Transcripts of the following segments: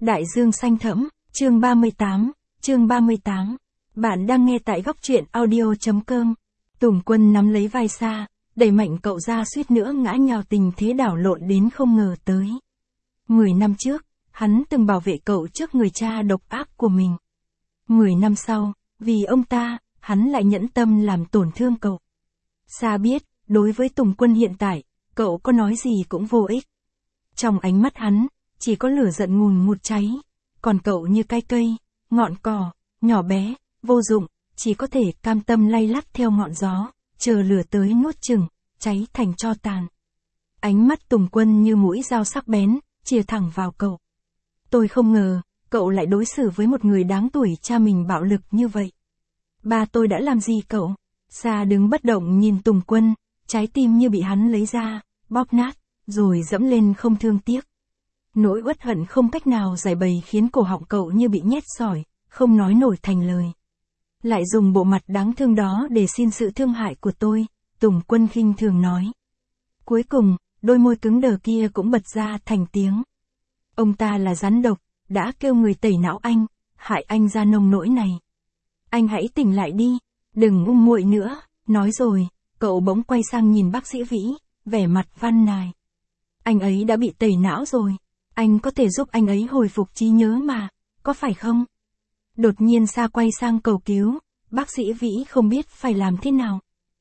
Đại dương xanh thẫm, chương 38. Bạn đang nghe tại góc truyện audio.com. Tùng Quân nắm lấy vai Sa, đẩy mạnh cậu ra suýt nữa ngã nhào, tình thế đảo lộn đến không ngờ tới. 10 năm trước, hắn từng bảo vệ cậu trước người cha độc ác của mình. 10 năm sau, vì ông ta, hắn lại nhẫn tâm làm tổn thương cậu. Sa biết, đối với Tùng Quân hiện tại, cậu có nói gì cũng vô ích. Trong ánh mắt hắn, chỉ có lửa giận ngùn ngụt cháy, còn cậu như cái cây, ngọn cỏ, nhỏ bé, vô dụng, chỉ có thể cam tâm lay lắt theo ngọn gió, chờ lửa tới nuốt chửng, cháy thành tro tàn. Ánh mắt Tùng Quân như mũi dao sắc bén, chìa thẳng vào cậu. Tôi không ngờ, cậu lại đối xử với một người đáng tuổi cha mình bạo lực như vậy. Ba tôi đã làm gì cậu? Sa đứng bất động nhìn Tùng Quân, trái tim như bị hắn lấy ra, bóp nát, rồi dẫm lên không thương tiếc. Nỗi uất hận không cách nào giải bày khiến cổ họng cậu như bị nhét sỏi, không nói nổi thành lời. Lại dùng bộ mặt đáng thương đó để xin sự thương hại của tôi, Tùng Quân khinh thường nói. Cuối cùng, đôi môi cứng đờ kia cũng bật ra thành tiếng. Ông ta là rắn độc, đã kêu người tẩy não anh, hại anh ra nông nỗi này. Anh hãy tỉnh lại đi, đừng ngu muội nữa, nói rồi, cậu bỗng quay sang nhìn bác sĩ Vĩ, vẻ mặt van nài. Anh ấy đã bị tẩy não rồi, anh có thể giúp anh ấy hồi phục trí nhớ mà, có phải không? Đột nhiên Sa quay sang cầu cứu, bác sĩ Vĩ không biết phải làm thế nào.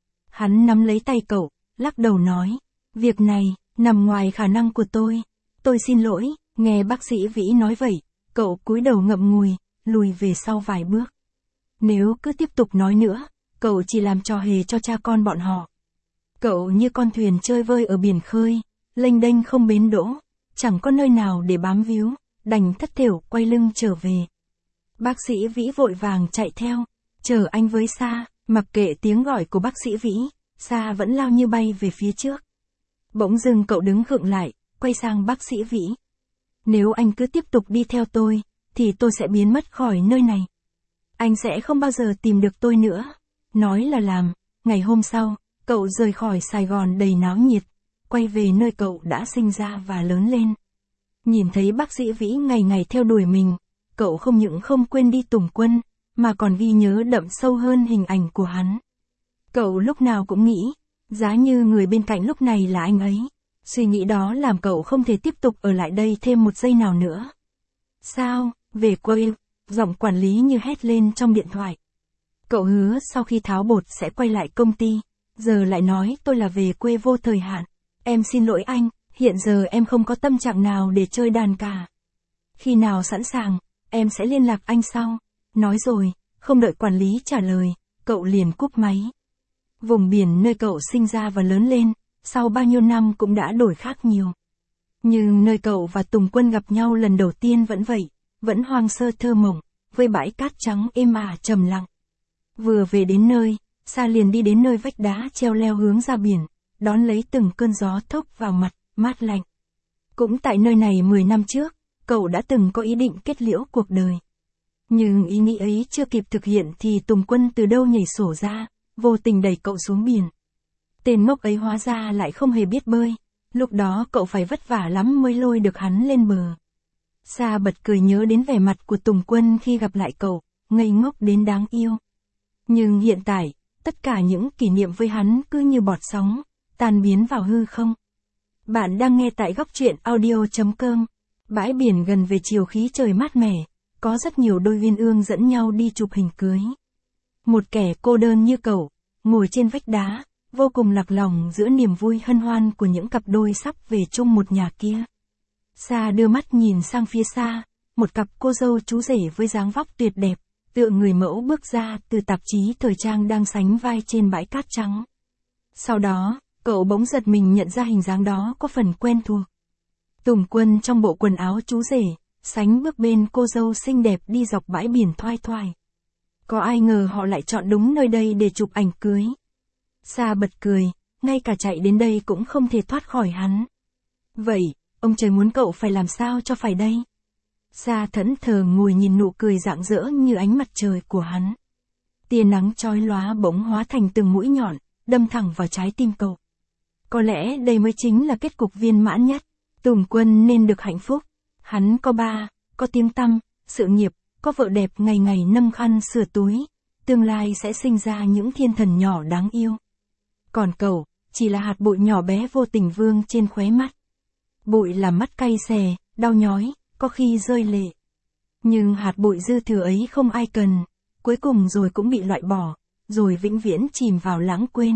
Hắn nắm lấy tay cậu, lắc đầu nói, việc này, nằm ngoài khả năng của tôi xin lỗi. Nghe bác sĩ Vĩ nói vậy, cậu cúi đầu ngậm ngùi, lùi về sau vài bước. Nếu cứ tiếp tục nói nữa, cậu chỉ làm trò hề cho cha con bọn họ. Cậu như con thuyền chơi vơi ở biển khơi, lênh đênh không bến đỗ, chẳng có nơi nào để bám víu, đành thất thểu quay lưng trở về. Bác sĩ Vĩ vội vàng chạy theo, chờ anh với Sa, mặc kệ tiếng gọi của bác sĩ Vĩ, Sa vẫn lao như bay về phía trước. Bỗng dưng cậu đứng khựng lại, quay sang bác sĩ Vĩ. Nếu anh cứ tiếp tục đi theo tôi, thì tôi sẽ biến mất khỏi nơi này. Anh sẽ không bao giờ tìm được tôi nữa. Nói là làm, ngày hôm sau, cậu rời khỏi Sài Gòn đầy náo nhiệt, quay về nơi cậu đã sinh ra và lớn lên. Nhìn thấy bác sĩ Vĩ ngày ngày theo đuổi mình, cậu không những không quên đi Tùng Quân, mà còn ghi nhớ đậm sâu hơn hình ảnh của hắn. Cậu lúc nào cũng nghĩ, giá như người bên cạnh lúc này là anh ấy. Suy nghĩ đó làm cậu không thể tiếp tục ở lại đây thêm một giây nào nữa. Sao, về quê, giọng quản lý như hét lên trong điện thoại. Cậu hứa sau khi tháo bột sẽ quay lại công ty, giờ lại nói tôi là về quê vô thời hạn. Em xin lỗi anh, hiện giờ em không có tâm trạng nào để chơi đàn cả. Khi nào sẵn sàng, em sẽ liên lạc anh sau. Nói rồi, không đợi quản lý trả lời, cậu liền cúp máy. Vùng biển nơi cậu sinh ra và lớn lên, sau bao nhiêu năm cũng đã đổi khác nhiều. Nhưng nơi cậu và Tùng Quân gặp nhau lần đầu tiên vẫn vậy, vẫn hoang sơ thơ mộng, với bãi cát trắng êm ả trầm lặng. Vừa về đến nơi, Sa liền đi đến nơi vách đá treo leo hướng ra biển, đón lấy từng cơn gió thốc vào mặt, mát lạnh. Cũng tại nơi này 10 năm trước, cậu đã từng có ý định kết liễu cuộc đời. Nhưng ý nghĩ ấy chưa kịp thực hiện thì Tùng Quân từ đâu nhảy sổ ra, vô tình đẩy cậu xuống biển. Tên ngốc ấy hóa ra lại không hề biết bơi, lúc đó cậu phải vất vả lắm mới lôi được hắn lên bờ. Sa bật cười nhớ đến vẻ mặt của Tùng Quân khi gặp lại cậu, ngây ngốc đến đáng yêu. Nhưng hiện tại, tất cả những kỷ niệm với hắn cứ như bọt sóng, tan biến vào hư không. Bạn đang nghe tại góc truyện audio.com. Bãi biển gần về chiều, khí trời mát mẻ, có rất nhiều đôi uyên ương dẫn nhau đi chụp hình cưới. Một kẻ cô đơn như cậu, ngồi trên vách đá, vô cùng lạc lòng giữa niềm vui hân hoan của những cặp đôi sắp về chung một nhà kia. Sa đưa mắt nhìn sang phía xa, một cặp cô dâu chú rể với dáng vóc tuyệt đẹp, tựa người mẫu bước ra từ tạp chí thời trang đang sánh vai trên bãi cát trắng. Sau đó, cậu bỗng giật mình nhận ra hình dáng đó có phần quen thuộc. Tùng Quân trong bộ quần áo chú rể, sánh bước bên cô dâu xinh đẹp đi dọc bãi biển thoai thoải. Có ai ngờ họ lại chọn đúng nơi đây để chụp ảnh cưới. Sa bật cười, ngay cả chạy đến đây cũng không thể thoát khỏi hắn. Vậy, ông trời muốn cậu phải làm sao cho phải đây? Sa thẫn thờ ngồi nhìn nụ cười rạng rỡ như ánh mặt trời của hắn. Tia nắng chói lóa bỗng hóa thành từng mũi nhọn, đâm thẳng vào trái tim cậu. Có lẽ đây mới chính là kết cục viên mãn nhất. Tùng Quân nên được hạnh phúc. Hắn có ba, có tiếng tăm, sự nghiệp, có vợ đẹp ngày ngày nâng khăn sửa túi, tương lai sẽ sinh ra những thiên thần nhỏ đáng yêu. Còn cậu, chỉ là hạt bụi nhỏ bé vô tình vương trên khóe mắt. Bụi làm mắt cay xè, đau nhói, có khi rơi lệ. Nhưng hạt bụi dư thừa ấy không ai cần, cuối cùng rồi cũng bị loại bỏ, rồi vĩnh viễn chìm vào lãng quên.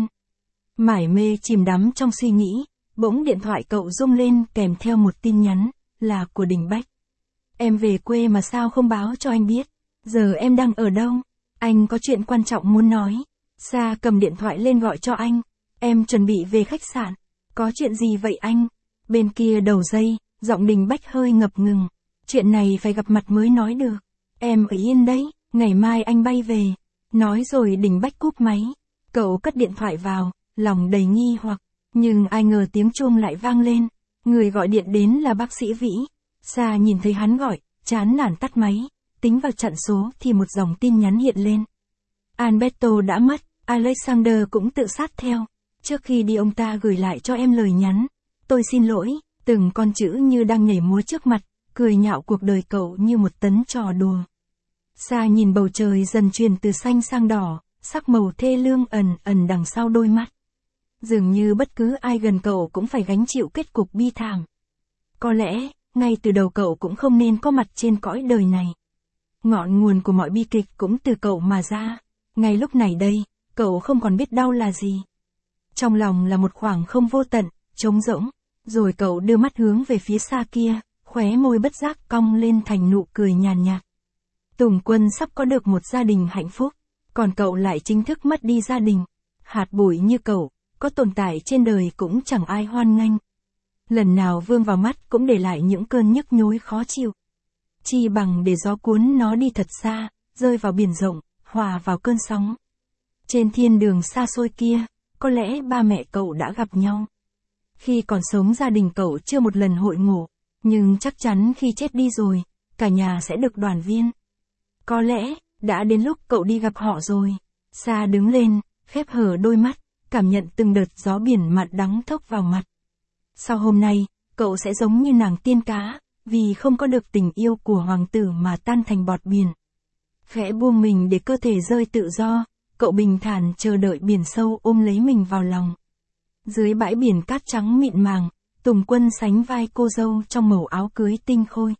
Mải mê chìm đắm trong suy nghĩ, bỗng điện thoại cậu rung lên kèm theo một tin nhắn, là của Đình Bách. Em về quê mà sao không báo cho anh biết, giờ em đang ở đâu, anh có chuyện quan trọng muốn nói. Sa cầm điện thoại lên gọi cho anh, em chuẩn bị về khách sạn, có chuyện gì vậy anh? Bên kia đầu dây, giọng Đình Bách hơi ngập ngừng, chuyện này phải gặp mặt mới nói được, em ở yên đấy, ngày mai anh bay về. Nói rồi Đình Bách cúp máy, cậu cất điện thoại vào, lòng đầy nghi hoặc, nhưng ai ngờ tiếng chuông lại vang lên, người gọi điện đến là bác sĩ Vĩ. Sa nhìn thấy hắn gọi, chán nản tắt máy, tính vào chặn số thì một dòng tin nhắn hiện lên. Alberto đã mất, Alexander cũng tự sát theo. Trước khi đi ông ta gửi lại cho em lời nhắn. Tôi xin lỗi, từng con chữ như đang nhảy múa trước mặt, cười nhạo cuộc đời cậu như một tấn trò đùa. Sa nhìn bầu trời dần chuyển từ xanh sang đỏ, sắc màu thê lương ẩn ẩn đằng sau đôi mắt. Dường như bất cứ ai gần cậu cũng phải gánh chịu kết cục bi thảm. Có lẽ, ngay từ đầu cậu cũng không nên có mặt trên cõi đời này. Ngọn nguồn của mọi bi kịch cũng từ cậu mà ra. Ngay lúc này đây, cậu không còn biết đau là gì. Trong lòng là một khoảng không vô tận, trống rỗng. Rồi cậu đưa mắt hướng về phía xa kia, khóe môi bất giác cong lên thành nụ cười nhàn nhạt. Tùng Quân sắp có được một gia đình hạnh phúc, còn cậu lại chính thức mất đi gia đình. Hạt bụi như cậu, có tồn tại trên đời cũng chẳng ai hoan nghênh. Lần nào vương vào mắt cũng để lại những cơn nhức nhối khó chịu. Chi bằng để gió cuốn nó đi thật xa, rơi vào biển rộng, hòa vào cơn sóng. Trên thiên đường xa xôi kia, có lẽ ba mẹ cậu đã gặp nhau. Khi còn sống gia đình cậu chưa một lần hội ngộ, nhưng chắc chắn khi chết đi rồi, cả nhà sẽ được đoàn viên. Có lẽ, đã đến lúc cậu đi gặp họ rồi. Sa đứng lên, khép hờ đôi mắt, cảm nhận từng đợt gió biển mặn đắng thốc vào mặt. Sau hôm nay, cậu sẽ giống như nàng tiên cá, vì không có được tình yêu của hoàng tử mà tan thành bọt biển. Khẽ buông mình để cơ thể rơi tự do, cậu bình thản chờ đợi biển sâu ôm lấy mình vào lòng. Dưới bãi biển cát trắng mịn màng, Tùng Quân sánh vai cô dâu trong màu áo cưới tinh khôi.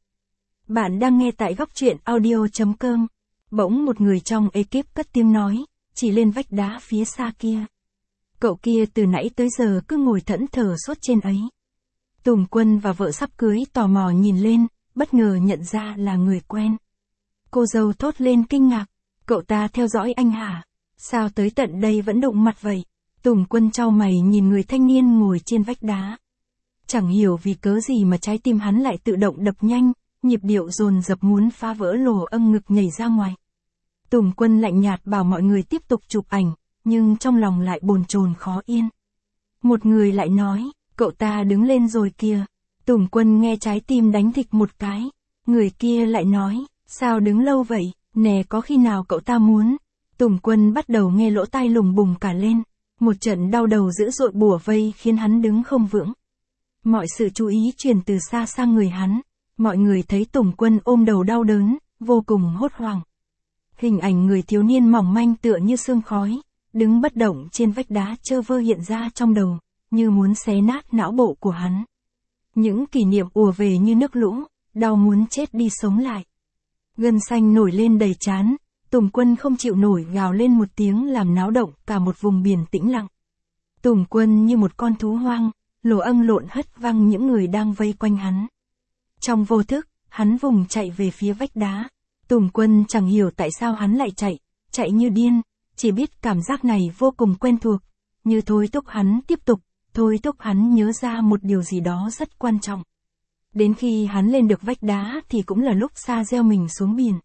Bạn đang nghe tại góc truyện audio.com. Bỗng một người trong ekip cất tiếng nói, chỉ lên vách đá phía xa kia. Cậu kia từ nãy tới giờ cứ ngồi thẫn thờ suốt trên ấy. Tùng Quân và vợ sắp cưới tò mò nhìn lên, bất ngờ nhận ra là người quen. Cô dâu thốt lên kinh ngạc, cậu ta theo dõi anh hả? Sao tới tận đây vẫn đụng mặt vậy? Tùng Quân chau mày nhìn người thanh niên ngồi trên vách đá. Chẳng hiểu vì cớ gì mà trái tim hắn lại tự động đập nhanh, nhịp điệu dồn dập muốn phá vỡ lồ âm ngực nhảy ra ngoài. Tùng Quân lạnh nhạt bảo mọi người tiếp tục chụp ảnh, nhưng trong lòng lại bồn chồn khó yên. Một người lại nói, cậu ta đứng lên rồi kìa. Tùng Quân nghe trái tim đánh thịch một cái. Người kia lại nói, sao đứng lâu vậy, nè có khi nào cậu ta muốn. Tùng Quân bắt đầu nghe lỗ tai lùng bùng cả lên. Một trận đau đầu dữ dội bủa vây khiến hắn đứng không vững. Mọi sự chú ý chuyển từ xa sang người hắn. Mọi người thấy Tùng Quân ôm đầu đau đớn, vô cùng hốt hoảng. Hình ảnh người thiếu niên mỏng manh tựa như sương khói, đứng bất động trên vách đá trơ vơ hiện ra trong đầu, như muốn xé nát não bộ của hắn. Những kỷ niệm ùa về như nước lũ, đau muốn chết đi sống lại. Gân xanh nổi lên đầy trán, Tùng Quân không chịu nổi gào lên một tiếng làm náo động cả một vùng biển tĩnh lặng. Tùng Quân như một con thú hoang, lồ âng lộn hất văng những người đang vây quanh hắn. Trong vô thức, hắn vùng chạy về phía vách đá. Tùng Quân chẳng hiểu tại sao hắn lại chạy như điên, chỉ biết cảm giác này vô cùng quen thuộc, như thôi thúc hắn tiếp tục, thôi thúc hắn nhớ ra một điều gì đó rất quan trọng. Đến khi hắn lên được vách đá thì cũng là lúc Sa gieo mình xuống biển.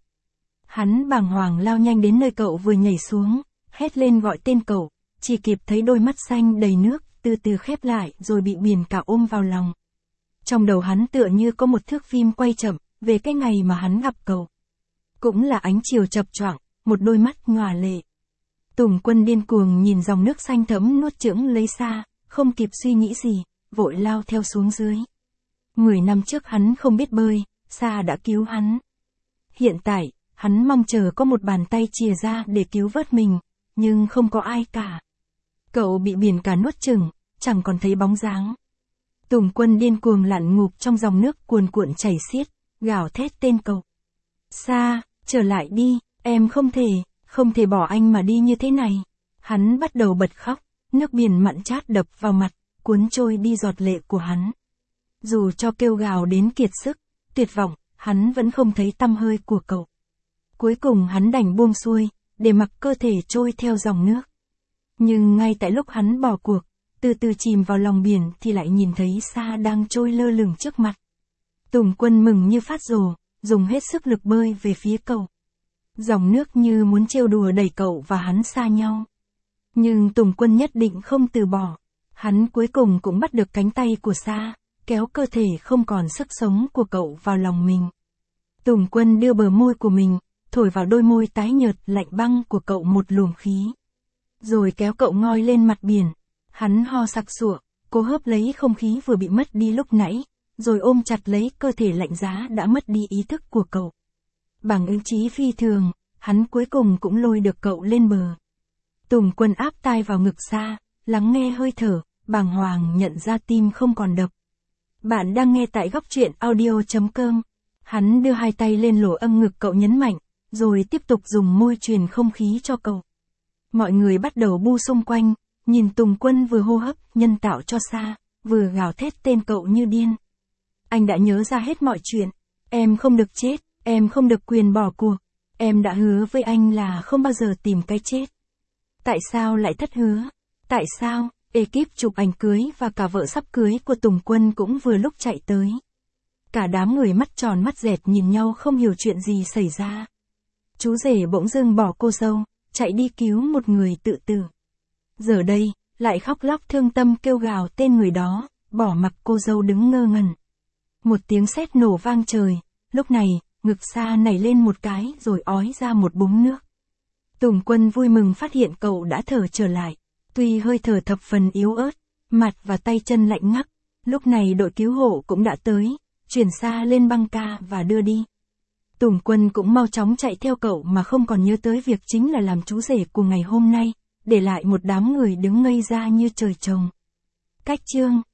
Hắn bàng hoàng lao nhanh đến nơi cậu vừa nhảy xuống, hét lên gọi tên cậu, chỉ kịp thấy đôi mắt xanh đầy nước, từ từ khép lại rồi bị biển cả ôm vào lòng. Trong đầu hắn tựa như có một thước phim quay chậm, về cái ngày mà hắn gặp cậu. Cũng là ánh chiều chập choạng, một đôi mắt nhòa lệ. Tùng Quân điên cuồng nhìn dòng nước xanh thẫm nuốt chửng lấy Sa, không kịp suy nghĩ gì, vội lao theo xuống dưới. 10 năm trước hắn không biết bơi, Sa đã cứu hắn. Hiện tại, hắn mong chờ có một bàn tay chìa ra để cứu vớt mình, nhưng không có ai cả. Cậu bị biển cả nuốt chửng, chẳng còn thấy bóng dáng. Tùng Quân điên cuồng lặn ngụp trong dòng nước cuồn cuộn chảy xiết, gào thét tên cậu. Sa, trở lại đi, em không thể bỏ anh mà đi như thế này. Hắn bắt đầu bật khóc, nước biển mặn chát đập vào mặt, cuốn trôi đi giọt lệ của hắn. Dù cho kêu gào đến kiệt sức, tuyệt vọng, hắn vẫn không thấy tăm hơi của cậu. Cuối cùng hắn đành buông xuôi, để mặc cơ thể trôi theo dòng nước. Nhưng ngay tại lúc hắn bỏ cuộc, từ từ chìm vào lòng biển thì lại nhìn thấy Sa đang trôi lơ lửng trước mặt. Tùng Quân mừng như phát rồ, dùng hết sức lực bơi về phía cậu. Dòng nước như muốn trêu đùa đẩy cậu và hắn xa nhau. Nhưng Tùng Quân nhất định không từ bỏ. Hắn cuối cùng cũng bắt được cánh tay của Sa, kéo cơ thể không còn sức sống của cậu vào lòng mình. Tùng Quân đưa bờ môi của mình, thổi vào đôi môi tái nhợt lạnh băng của cậu một luồng khí. Rồi kéo cậu ngoi lên mặt biển. Hắn ho sặc sụa, cố hớp lấy không khí vừa bị mất đi lúc nãy, rồi ôm chặt lấy cơ thể lạnh giá đã mất đi ý thức của cậu. Bằng ý chí phi thường, hắn cuối cùng cũng lôi được cậu lên bờ. Tùng Quân áp tai vào ngực Sa, lắng nghe hơi thở, bàng hoàng nhận ra tim không còn đập. Bạn đang nghe tại góc truyện audio.com. Hắn đưa hai tay lên lỗ âm ngực cậu nhấn mạnh, rồi tiếp tục dùng môi truyền không khí cho cậu. Mọi người bắt đầu bu xung quanh, nhìn Tùng Quân vừa hô hấp nhân tạo cho Sa, vừa gào thét tên cậu như điên. Anh đã nhớ ra hết mọi chuyện. Em không được chết, em không được quyền bỏ cuộc. Em đã hứa với anh là không bao giờ tìm cái chết. Tại sao lại thất hứa? Tại sao? Ekip chụp ảnh cưới và cả vợ sắp cưới của Tùng Quân cũng vừa lúc chạy tới. Cả đám người mắt tròn mắt dẹt nhìn nhau không hiểu chuyện gì xảy ra. Chú rể bỗng dưng bỏ cô dâu, chạy đi cứu một người tự tử. Giờ đây, lại khóc lóc thương tâm kêu gào tên người đó, bỏ mặc cô dâu đứng ngơ ngẩn. Một tiếng sét nổ vang trời, lúc này, ngực Sa nảy lên một cái rồi ói ra một búng nước. Tùng Quân vui mừng phát hiện cậu đã thở trở lại. Tuy hơi thở thập phần yếu ớt, mặt và tay chân lạnh ngắt, lúc này đội cứu hộ cũng đã tới, chuyển Sa lên băng ca và đưa đi. Tùng Quân cũng mau chóng chạy theo cậu mà không còn nhớ tới việc chính là làm chú rể của ngày hôm nay, để lại một đám người đứng ngây ra như trời trồng. Cách chương